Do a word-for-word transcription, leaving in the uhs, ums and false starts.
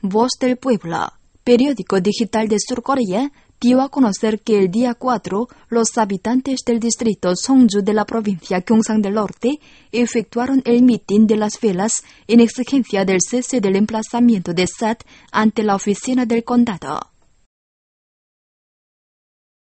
Voz del Pueblo, periódico digital de Surcorea, dio a conocer que el día cuatro, los habitantes del distrito Songju de la provincia Gyeongsang del Norte efectuaron el mitin de las velas en exigencia del cese del emplazamiento de S A T ante la oficina del condado.